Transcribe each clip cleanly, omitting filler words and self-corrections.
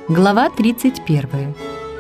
Глава 31.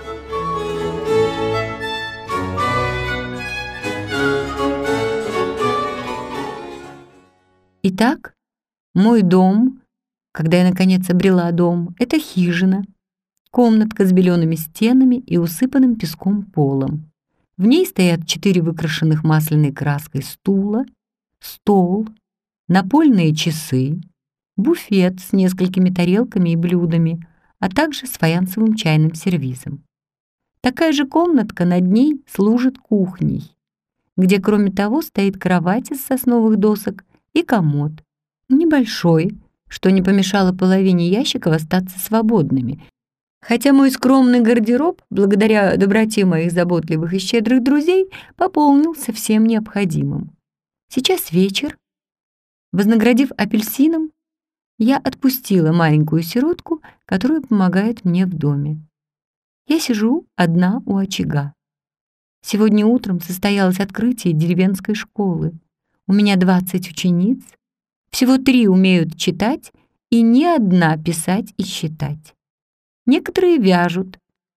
Итак, мой дом, когда я наконец обрела дом, это хижина, комнатка с белеными стенами и усыпанным песком полом. В ней стоят 4 выкрашенных масляной краской стула, стол, напольные часы, буфет с несколькими тарелками и блюдами, а также с фаянсовым чайным сервизом. Такая же комнатка над ней служит кухней, где, кроме того, стоит кровать из сосновых досок и комод, небольшой, что не помешало половине ящиков остаться свободными, хотя мой скромный гардероб, благодаря доброте моих заботливых и щедрых друзей, пополнился всем необходимым. Сейчас вечер. Вознаградив апельсином, я отпустила маленькую сиротку, которая помогает мне в доме. Я сижу одна у очага. Сегодня утром состоялось открытие деревенской школы. У меня 20 учениц, всего 3 умеют читать и ни одна писать и считать. Некоторые вяжут,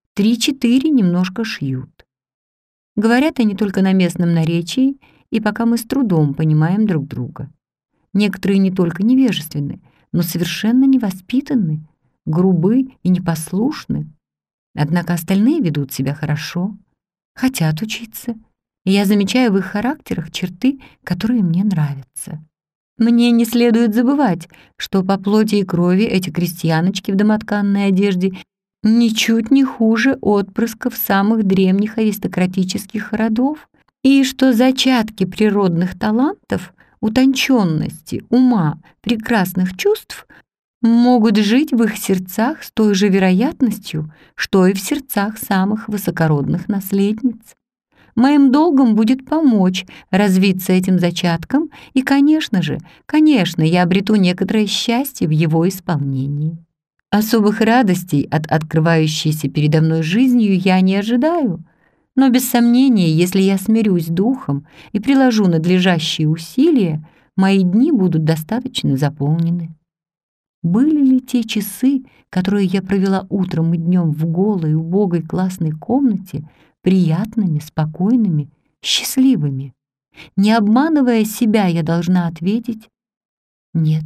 3-4 немножко шьют. Говорят они только на местном наречии, и пока мы с трудом понимаем друг друга. Некоторые не только невежественны, но совершенно невоспитанны, грубы и непослушны. Однако остальные ведут себя хорошо, хотят учиться, и я замечаю в их характерах черты, которые мне нравятся. Мне не следует забывать, что по плоти и крови эти крестьяночки в домотканной одежде ничуть не хуже отпрысков самых древних аристократических родов, и что зачатки природных талантов, утонченности, ума, прекрасных чувств могут жить в их сердцах с той же вероятностью, что и в сердцах самых высокородных наследниц. Моим долгом будет помочь развиться этим зачаткам, и, конечно, я обрету некоторое счастье в его исполнении. Особых радостей от открывающейся передо мной жизнью я не ожидаю, но без сомнения, если я смирюсь духом и приложу надлежащие усилия, мои дни будут достаточно заполнены. Были ли те часы, которые я провела утром и днем в голой, убогой классной комнате, приятными, спокойными, счастливыми? Не обманывая себя, я должна ответить «нет».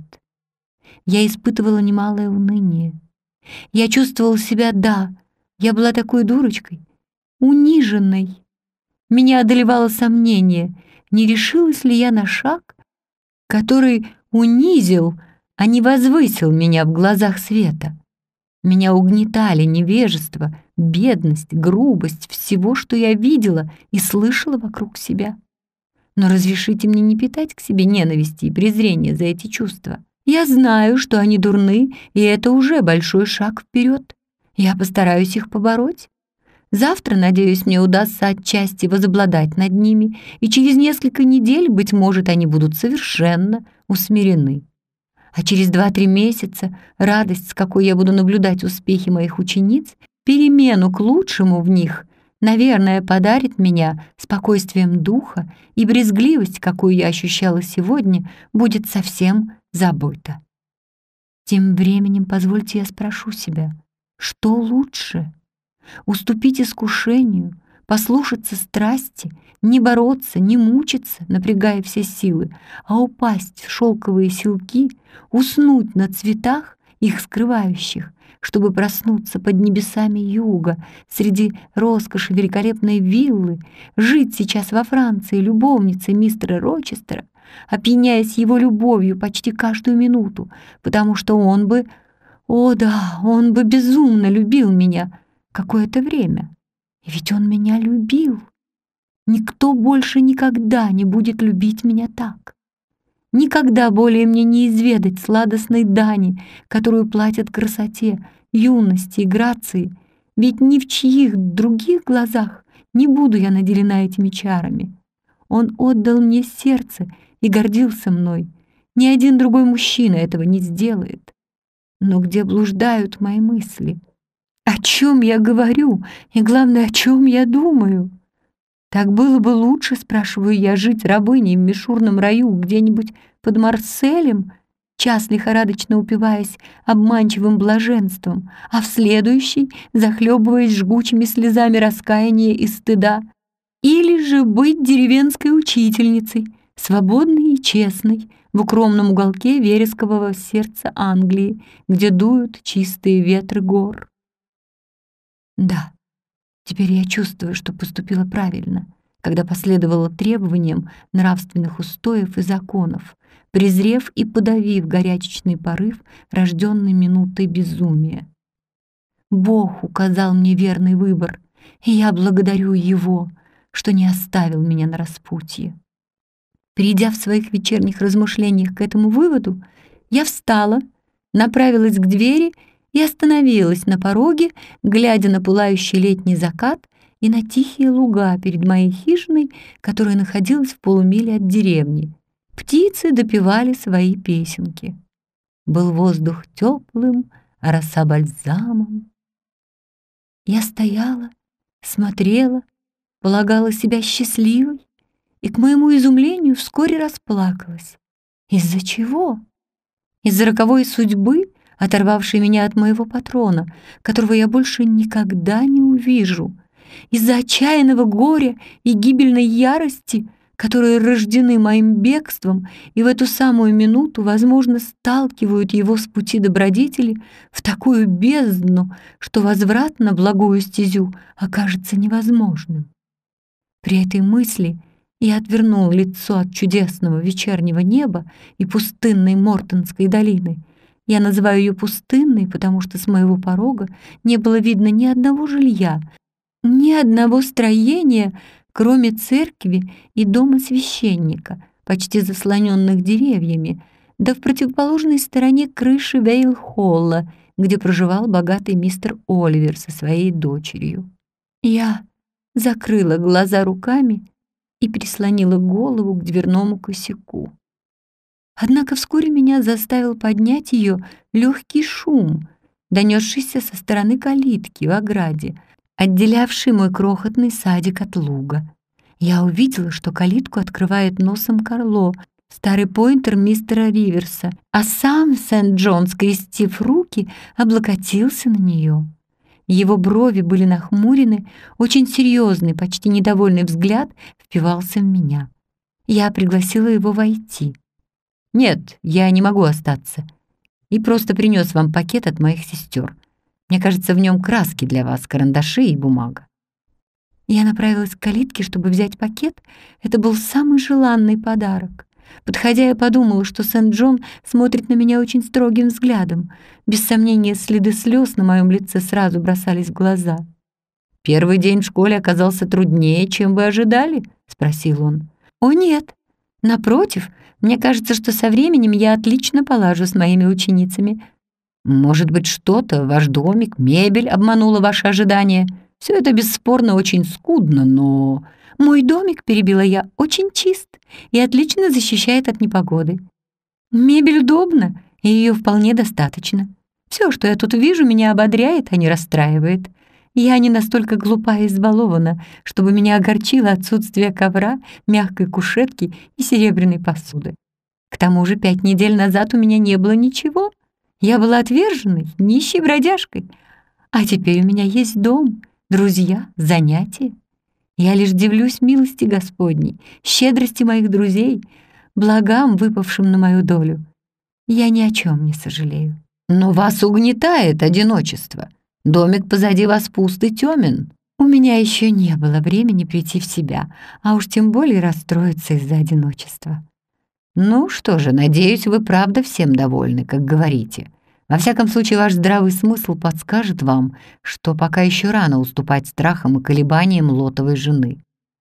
Я испытывала немалое уныние. Я чувствовала себя, я была такой дурочкой, униженной. Меня одолевало сомнение, не решилась ли я на шаг, который унизил, а не возвысил меня в глазах света. Меня угнетали невежество, бедность, грубость всего, что я видела и слышала вокруг себя. Но разрешите мне не питать к себе ненависти и презрения за эти чувства. Я знаю, что они дурны, и это уже большой шаг вперед. Я постараюсь их побороть. Завтра, надеюсь, мне удастся отчасти возобладать над ними, и через несколько недель, быть может, они будут совершенно усмирены. А через 2-3 месяца радость, с какой я буду наблюдать успехи моих учениц, перемену к лучшему в них, наверное, подарит меня спокойствием духа, и брезгливость, какую я ощущала сегодня, будет совсем забыта. Тем временем позвольте я спрошу себя, что лучше? Уступить искушению, послушаться страсти, не бороться, не мучиться, напрягая все силы, а упасть в шелковые селки, уснуть на цветах, их скрывающих, чтобы проснуться под небесами юга, среди роскоши великолепной виллы, жить сейчас во Франции любовницей мистера Рочестера, опьяняясь его любовью почти каждую минуту, потому что он бы безумно любил меня какое-то время. И ведь он меня любил. Никто больше никогда не будет любить меня так. Никогда более мне не изведать сладостной дани, которую платят красоте, юности и грации, ведь ни в чьих других глазах не буду я наделена этими чарами. Он отдал мне сердце и гордился мной. Ни один другой мужчина этого не сделает. Но где блуждают мои мысли? О чем я говорю и, главное, о чем я думаю? Так было бы лучше, спрашиваю я, жить рабыней в мишурном раю где-нибудь под Марселем час лихорадочно упиваясь обманчивым блаженством, а в следующий захлебываясь жгучими слезами раскаяния и стыда. Или же быть деревенской учительницей, свободной и честной, в укромном уголке верескового сердца Англии, где дуют чистые ветры гор. Да, теперь я чувствую, что поступила правильно, когда последовала требованиям нравственных устоев и законов, презрев и подавив горячечный порыв, рожденный минутой безумия. Бог указал мне верный выбор, и я благодарю Его, что не оставил меня на распутье. Придя в своих вечерних размышлениях к этому выводу, я встала, направилась к двери и остановилась на пороге, глядя на пылающий летний закат и на тихие луга перед моей хижиной, которая находилась в полумиле от деревни. Птицы допевали свои песенки. Был воздух теплым, а роса бальзамом. Я стояла, смотрела, полагала себя счастливой и, к моему изумлению, вскоре расплакалась. Из-за чего? Из-за роковой судьбы, оторвавшей меня от моего патрона, которого я больше никогда не увижу. Из-за отчаянного горя и гибельной ярости, которые рождены моим бегством и в эту самую минуту, возможно, сталкивают его с пути добродетели в такую бездну, что возврат на благую стезю окажется невозможным. При этой мысли я отвернул лицо от чудесного вечернего неба и пустынной Мортонской долины. Я называю ее пустынной, потому что с моего порога не было видно ни одного жилья, ни одного строения, кроме церкви и дома священника, почти заслоненных деревьями, да в противоположной стороне крыши Вейл-Холла, где проживал богатый мистер Оливер со своей дочерью. Я закрыла глаза руками и прислонила голову к дверному косяку. Однако вскоре меня заставил поднять ее легкий шум, донесшийся со стороны калитки в ограде, отделявший мой крохотный садик от луга. Я увидела, что калитку открывает носом Карло, старый пойнтер мистера Риверса, а сам Сент-Джон, скрестив руки, облокотился на нее. Его брови были нахмурены, очень серьезный, почти недовольный взгляд впивался в меня. Я пригласила его войти. «Нет, я не могу остаться. И просто принес вам пакет от моих сестер. Мне кажется, в нем краски для вас, карандаши и бумага». Я направилась к калитке, чтобы взять пакет. Это был самый желанный подарок. Подходя, я подумала, что Сент-Джон смотрит на меня очень строгим взглядом. Без сомнения, следы слез на моем лице сразу бросались в глаза. «Первый день в школе оказался труднее, чем вы ожидали?» — спросил он. «О, нет. Напротив, мне кажется, что со временем я отлично полажу с моими ученицами. Может быть, что-то, ваш домик, мебель обманула ваши ожидания? Все это бесспорно очень скудно, но...» «Мой домик, — перебила я, — очень чист и отлично защищает от непогоды. Мебель удобна, и ее вполне достаточно. Все, что я тут вижу, меня ободряет, а не расстраивает. Я не настолько глупа и избалована, чтобы меня огорчило отсутствие ковра, мягкой кушетки и серебряной посуды. К тому же 5 недель назад у меня не было ничего. Я была отверженной, нищей бродяжкой. А теперь у меня есть дом, друзья, занятия. Я лишь дивлюсь милости Господней, щедрости моих друзей, благам, выпавшим на мою долю. Я ни о чем не сожалею». «Но вас угнетает одиночество. Домик позади вас пуст и тёмен». «У меня еще не было времени прийти в себя, а уж тем более расстроиться из-за одиночества». «Ну что же, надеюсь, вы правда всем довольны, как говорите. Во всяком случае, ваш здравый смысл подскажет вам, что пока еще рано уступать страхам и колебаниям лотовой жены.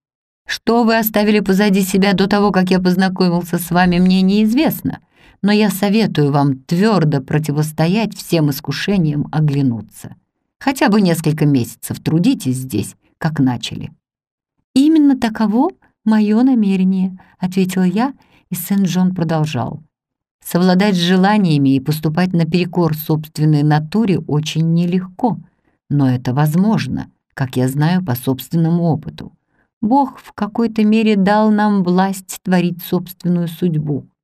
Что вы оставили позади себя до того, как я познакомился с вами, мне неизвестно, но я советую вам твердо противостоять всем искушениям оглянуться. Хотя бы несколько месяцев трудитесь здесь, как начали». «Именно таково мое намерение», — ответила я, и Сент-Джон продолжал. «Совладать с желаниями и поступать наперекор собственной натуре очень нелегко, но это возможно, как я знаю по собственному опыту. Бог в какой-то мере дал нам власть творить собственную судьбу.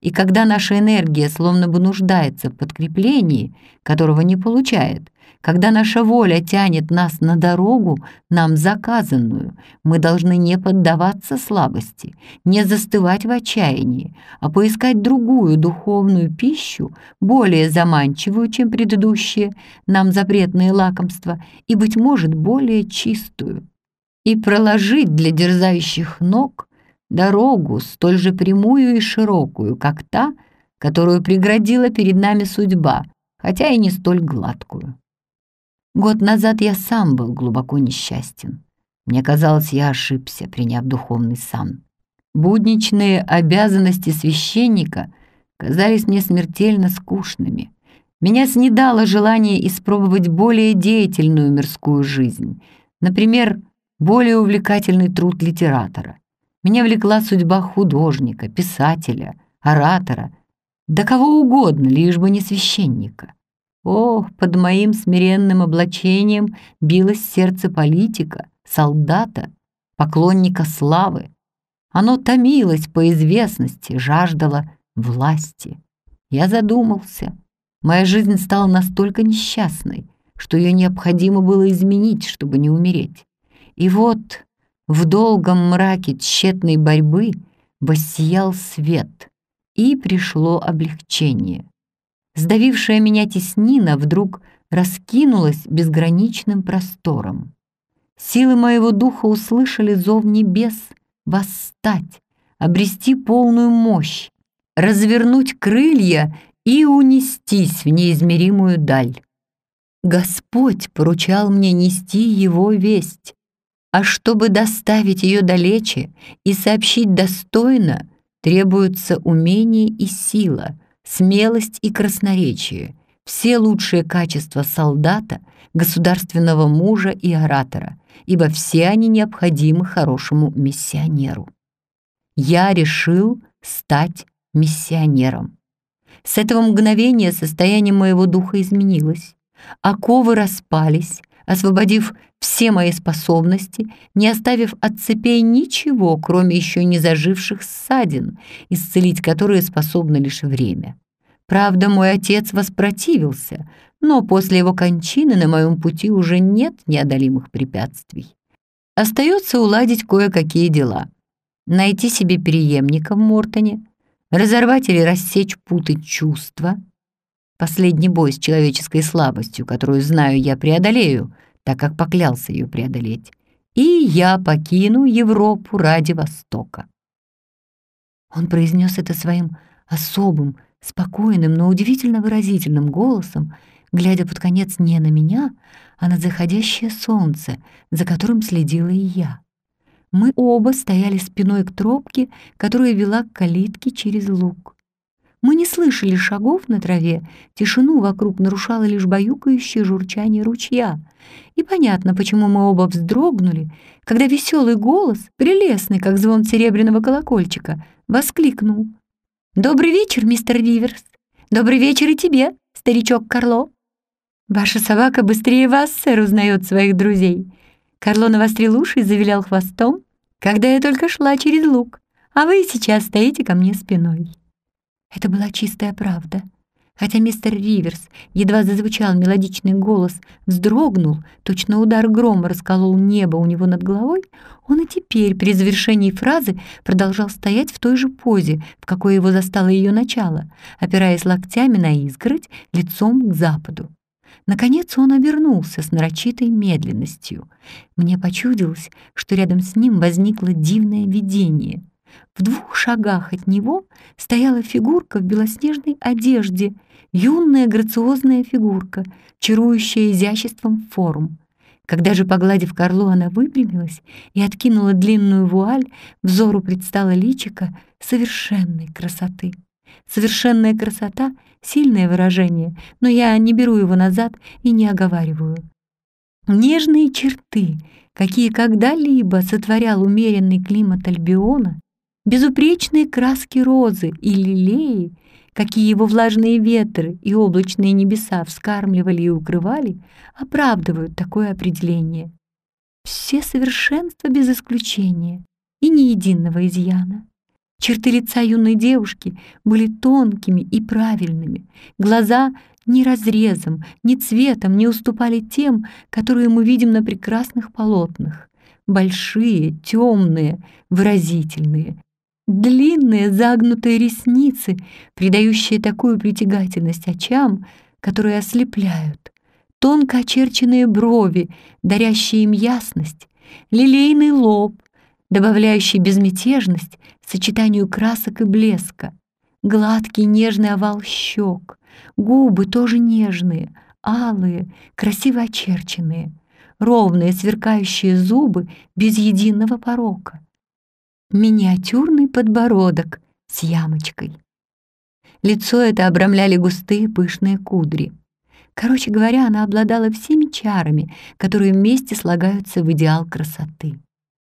И когда наша энергия словно бы нуждается в подкреплении, которого не получает, когда наша воля тянет нас на дорогу, нам заказанную, мы должны не поддаваться слабости, не застывать в отчаянии, а поискать другую духовную пищу, более заманчивую, чем предыдущие нам запретные лакомства, и, быть может, более чистую, и проложить для дерзающих ног дорогу столь же прямую и широкую, как та, которую преградила перед нами судьба, хотя и не столь гладкую. Год назад я сам был глубоко несчастен. Мне казалось, я ошибся, приняв духовный сан. Будничные обязанности священника казались мне смертельно скучными. Меня снедало желание испробовать более деятельную мирскую жизнь, например, более увлекательный труд литератора. Меня влекла судьба художника, писателя, оратора, да кого угодно, лишь бы не священника. Ох, под моим смиренным облачением билось сердце политика, солдата, поклонника славы. Оно томилось по известности, жаждало власти. Я задумался. Моя жизнь стала настолько несчастной, что ее необходимо было изменить, чтобы не умереть. И вот в долгом мраке тщетной борьбы воссиял свет, и пришло облегчение. Сдавившая меня теснина вдруг раскинулась безграничным простором. Силы моего духа услышали зов небес восстать, обрести полную мощь, развернуть крылья и унестись в неизмеримую даль. Господь поручал мне нести его весть, а чтобы доставить ее далече и сообщить достойно, требуется умение и сила, смелость и красноречие, все лучшие качества солдата, государственного мужа и оратора, ибо все они необходимы хорошему миссионеру. Я решил стать миссионером. С этого мгновения состояние моего духа изменилось. Оковы распались, освободив все мои способности, не оставив от цепей ничего, кроме еще не заживших ссадин, исцелить которые способно лишь время. Правда, мой отец воспротивился, но после его кончины на моем пути уже нет неодолимых препятствий. Остается уладить кое-какие дела. Найти себе преемника в Мортоне, разорвать или рассечь путы чувства. Последний бой с человеческой слабостью, которую, знаю, я преодолею, так как поклялся ее преодолеть, и я покину Европу ради Востока. Он произнес это своим особым, спокойным, но удивительно выразительным голосом, глядя под конец не на меня, а на заходящее солнце, за которым следила и я. Мы оба стояли спиной к тропке, которая вела к калитке через луг. Мы не слышали шагов на траве, тишину вокруг нарушало лишь баюкающее журчание ручья. И понятно, почему мы оба вздрогнули, когда веселый голос, прелестный, как звон серебряного колокольчика, воскликнул: «Добрый вечер, мистер Риверс! Добрый вечер и тебе, старичок Карло! Ваша собака быстрее вас, сэр, узнает своих друзей!» Карло навострил уши и завилял хвостом, когда я только шла через луг, а вы сейчас стоите ко мне спиной. Это была чистая правда. Хотя мистер Риверс, едва зазвучал мелодичный голос, вздрогнул, точно удар грома расколол небо у него над головой, он и теперь при завершении фразы продолжал стоять в той же позе, в какой его застало ее начало, опираясь локтями на изгородь, лицом к западу. Наконец он обернулся с нарочитой медленностью. Мне почудилось, что рядом с ним возникло дивное видение. В 2 шагах от него стояла фигурка в белоснежной одежде, юная грациозная фигурка, чарующая изяществом форм. Когда же, погладив Карло, она выпрямилась и откинула длинную вуаль, взору предстало личико совершенной красоты. Совершенная красота — сильное выражение, но я не беру его назад и не оговариваю. Нежные черты, какие когда-либо сотворял умеренный климат Альбиона, безупречные краски розы и лилеи, какие его влажные ветры и облачные небеса вскармливали и укрывали, оправдывают такое определение. Все совершенства без исключения и ни единого изъяна. Черты лица юной девушки были тонкими и правильными. Глаза ни разрезом, ни цветом не уступали тем, которые мы видим на прекрасных полотнах. Большие, темные, выразительные. Длинные загнутые ресницы, придающие такую притягательность очам, которые ослепляют. Тонко очерченные брови, дарящие им ясность. Лилейный лоб, добавляющий безмятежность сочетанию красок и блеска. Гладкий нежный овал щек. Губы тоже нежные, алые, красиво очерченные. Ровные сверкающие зубы без единого порока. Миниатюрный подбородок с ямочкой. Лицо это обрамляли густые пышные кудри. Короче говоря, она обладала всеми чарами, которые вместе слагаются в идеал красоты.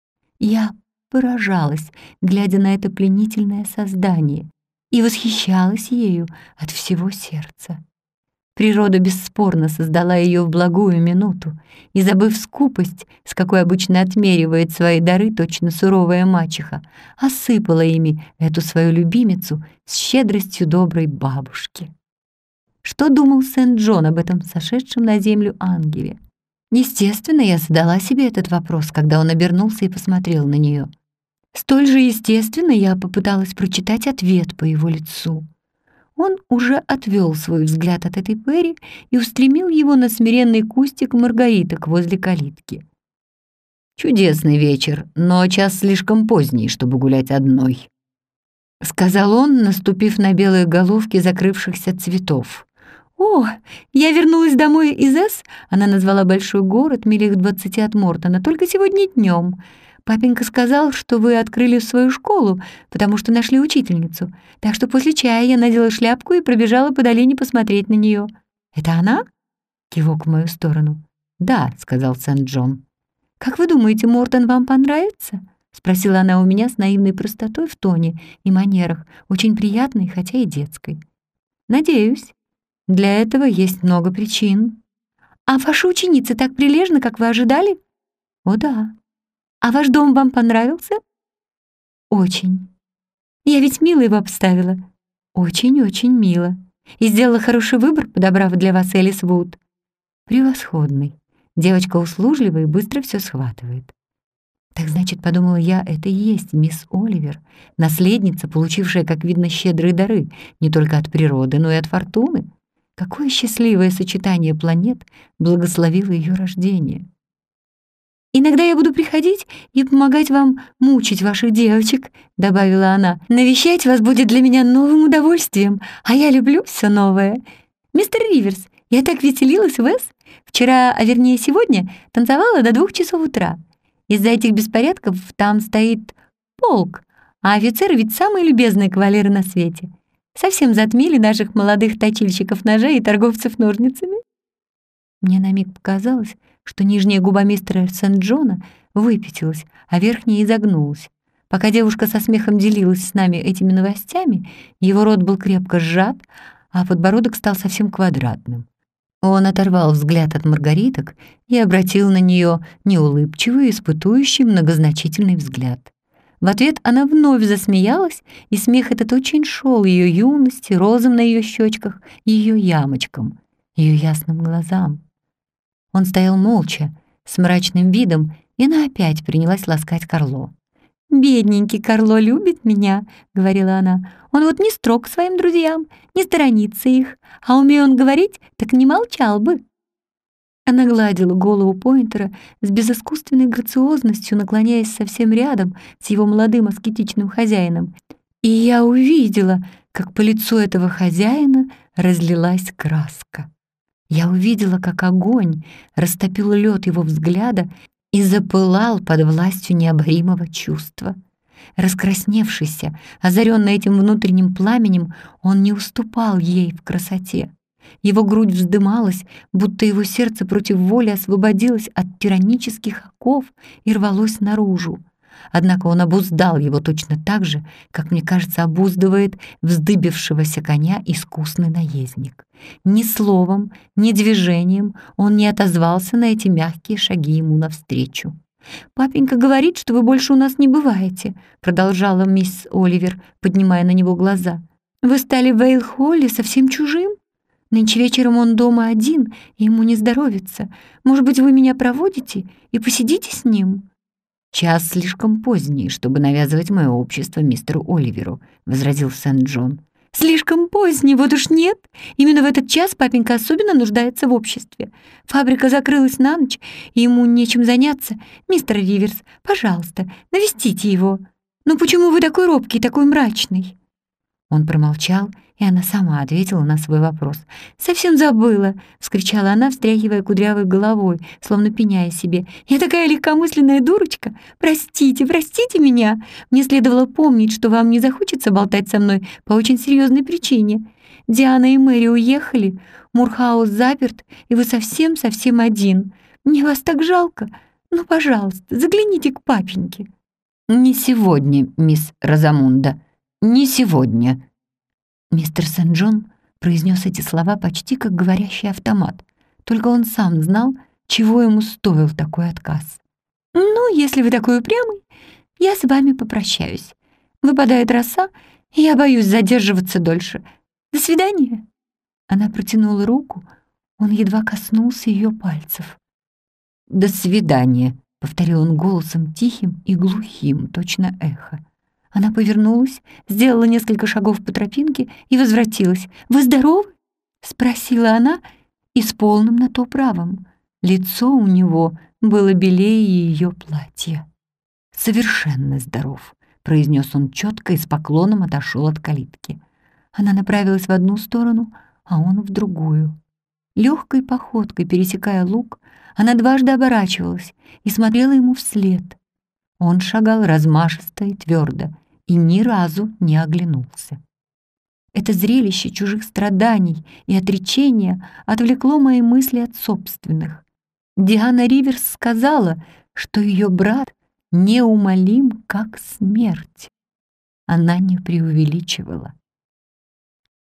Я поражалась, глядя на это пленительное создание, и восхищалась ею от всего сердца. Природа бесспорно создала ее в благую минуту, и, забыв скупость, с какой обычно отмеривает свои дары точно суровая мачеха, осыпала ими эту свою любимицу с щедростью доброй бабушки. Что думал Сент-Джон об этом сошедшем на землю ангеле? Естественно, я задала себе этот вопрос, когда он обернулся и посмотрел на нее. Столь же естественно я попыталась прочитать ответ по его лицу. Он уже отвел свой взгляд от этой Перри и устремил его на смиренный кустик маргариток возле калитки. «Чудесный вечер, но час слишком поздний, чтобы гулять одной», — сказал он, наступив на белые головки закрывшихся цветов. «О, я вернулась домой из С. Она назвала большой город, милях 20 от Мортона, только сегодня днем. Папенька сказал, что вы открыли свою школу, потому что нашли учительницу. Так что после чая я надела шляпку и пробежала по долине посмотреть на нее. Это она?» Кивок в мою сторону. «Да», — сказал Сент-Джон. «Как вы думаете, Мортон вам понравится?» — спросила она у меня с наивной простотой в тоне и манерах, очень приятной, хотя и детской. «Надеюсь. Для этого есть много причин». «А ваша ученица так прилежна, как вы ожидали?» «О, да». «А ваш дом вам понравился?» «Очень». «Я ведь мило его обставила». «Очень-очень мило. И сделала хороший выбор, подобрав для вас Элис Вуд». «Превосходный. Девочка услужливая и быстро все схватывает». Так значит, подумала я, это и есть мисс Оливер, наследница, получившая, как видно, щедрые дары не только от природы, но и от фортуны. Какое счастливое сочетание планет благословило ее рождение. «Иногда я буду приходить и помогать вам мучить ваших девочек», — добавила она. «Навещать вас будет для меня новым удовольствием, а я люблю все новое. Мистер Риверс, я так веселилась в С. Вчера, а вернее сегодня, танцевала до 2 часов утра. Из-за этих беспорядков там стоит полк, а офицеры ведь самые любезные кавалеры на свете. Совсем затмили наших молодых точильщиков ножей и торговцев ножницами». Мне на миг показалось, что нижняя губа мистера Сент-Джона выпятилась, а верхняя изогнулась. Пока девушка со смехом делилась с нами этими новостями, его рот был крепко сжат, а подбородок стал совсем квадратным. Он оторвал взгляд от маргариток и обратил на нее неулыбчивый, испытующий, многозначительный взгляд. В ответ она вновь засмеялась, и смех этот очень шел ее юности, розам на ее щечках, ее ямочкам, ее ясным глазам. Он стоял молча, с мрачным видом, и она опять принялась ласкать Карло. «Бедненький Карло любит меня», — говорила она. «Он вот не строг к своим друзьям, не сторонится их, а умея он говорить, так не молчал бы». Она гладила голову Пойнтера с безыскусственной грациозностью, наклоняясь совсем рядом с его молодым аскетичным хозяином. И я увидела, как по лицу этого хозяина разлилась краска. Я увидела, как огонь растопил лед его взгляда и запылал под властью необоримого чувства. Раскрасневшийся, озаренный этим внутренним пламенем, он не уступал ей в красоте. Его грудь вздымалась, будто его сердце против воли освободилось от тиранических оков и рвалось наружу. Однако он обуздал его точно так же, как, мне кажется, обуздывает вздыбившегося коня искусный наездник. Ни словом, ни движением он не отозвался на эти мягкие шаги ему навстречу. «Папенька говорит, что вы больше у нас не бываете», продолжала мисс Оливер, поднимая на него глаза. «Вы стали в Вейл-Холле совсем чужим? Нынче вечером он дома один, и ему не здоровится. Может быть, вы меня проводите и посидите с ним?» «Час слишком поздний, чтобы навязывать мое общество мистеру Оливеру», — возразил Сент-Джон. «Слишком поздний, вот уж нет. Именно в этот час папенька особенно нуждается в обществе. Фабрика закрылась на ночь, и ему нечем заняться. Мистер Риверс, пожалуйста, навестите его. Ну почему вы такой робкий, такой мрачный?» Он промолчал, и она сама ответила на свой вопрос. «Совсем забыла!» — вскричала она, встряхивая кудрявой головой, словно пеняя себе. «Я такая легкомысленная дурочка! Простите, простите меня! Мне следовало помнить, что вам не захочется болтать со мной по очень серьезной причине. Диана и Мэри уехали, Мурхаус заперт, и вы совсем-совсем один. Мне вас так жалко! Ну, пожалуйста, загляните к папеньке!» «Не сегодня, мисс Розамунда, не сегодня». Мистер Сент-Джон произнес эти слова почти как говорящий автомат. Только он сам знал, чего ему стоил такой отказ. «Ну, если вы такой упрямый, я с вами попрощаюсь. Выпадает роса, и я боюсь задерживаться дольше. До свидания». Она протянула руку, он едва коснулся ее пальцев. «До свидания», — повторил он голосом тихим и глухим, точно эхо. Она повернулась, сделала несколько шагов по тропинке и возвратилась. «Вы здоровы?» — спросила она, и с полным на то правом. Лицо у него было белее ее платья. «Совершенно здоров», — произнес он четко и с поклоном отошел от калитки. Она направилась в одну сторону, а он в другую. Легкой походкой, пересекая луг, она дважды оборачивалась и смотрела ему вслед. Он шагал размашисто и твердо, и ни разу не оглянулся. Это зрелище чужих страданий и отречения отвлекло мои мысли от собственных. Диана Риверс сказала, что ее брат неумолим, как смерть. Она не преувеличивала.